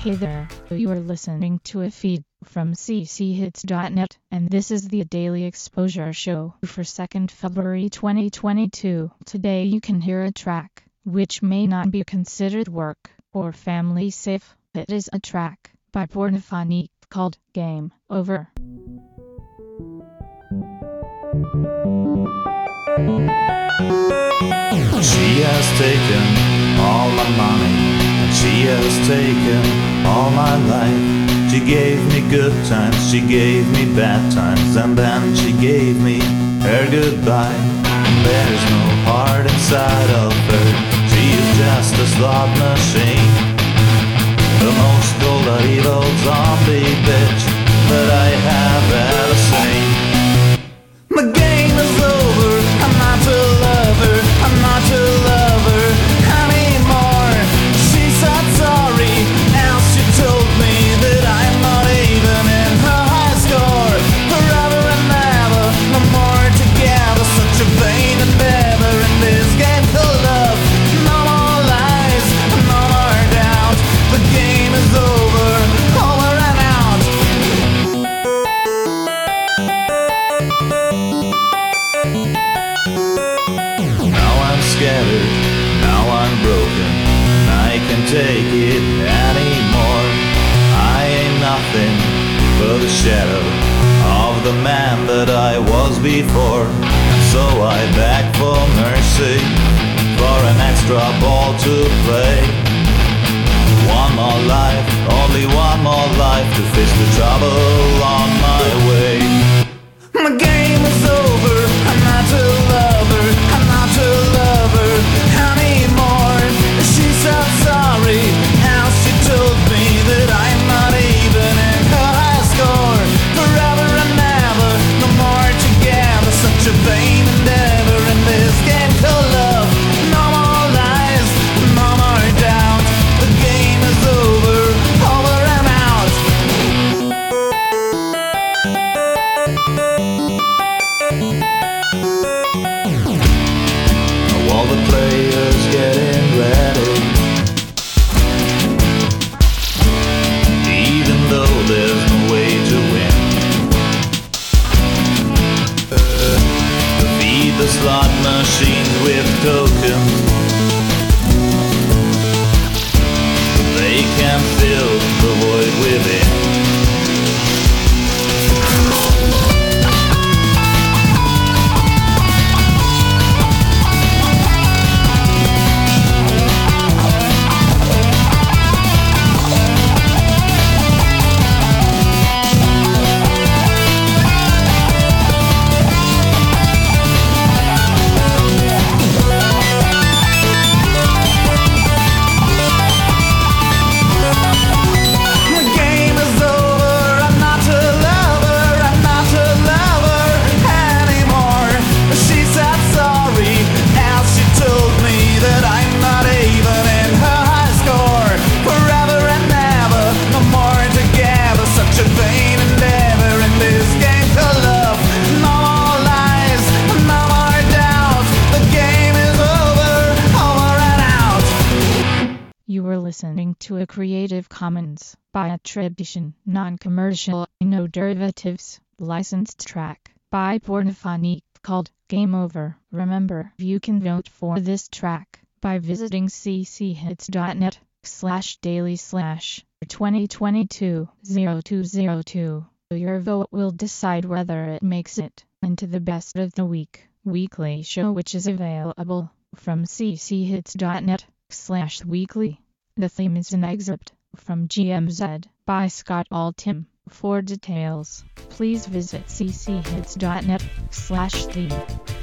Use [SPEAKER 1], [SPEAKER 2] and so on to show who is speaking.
[SPEAKER 1] Hey there, you are listening to a feed from cchits.net, and this is the Daily Exposure Show for 2nd February 2022. Today you can hear a track which may not be considered work or family safe. It is a track by Pornofonique called Game Over.
[SPEAKER 2] She has taken all my money, and she has taken all my life. She gave me good times, she gave me bad times, and then she gave me her goodbye. There's no heart inside of her, she is just a slot machine, the most cold evil zombie bitch that I have ever seen. My game is over, I'm not to love her, I'm not to love her anymore. She said sorry, now she told me that I'm not even in her high score. Forever and ever, no more together, such a vain endeavor in this game called love. No more lies, no more doubt, the game is over and out. Now I'm scattered, now I'm broken, I can't take it anymore. I ain't nothing but a shadow of the man that I was before. And so I beg for mercy, for an extra ball to play. One more life, only one more life to face the trouble on my way. My game is over, I'm not to love her, I'm not to love her anymore. She said sorry, now she told me that I'm not even in her high score. Forever and ever, no more together, such a vain endeavor in this game called love. No more lies, no more doubt, the game is over and out. All the players getting ready, even though there's no way to win. Feed the slot machines with tokens, they can fill the void within.
[SPEAKER 1] You were listening to a Creative Commons by attribution, non-commercial, no derivatives, licensed track by Pornofonique called Game Over. Remember, you can vote for this track by visiting cchits.net/daily/2022-0202. Your vote will decide whether it makes it into the Best of the Week weekly show, which is available from cchits.net/weekly. The theme is an excerpt from GMZ by Scott Altham. For details, please visit cchits.net/theme.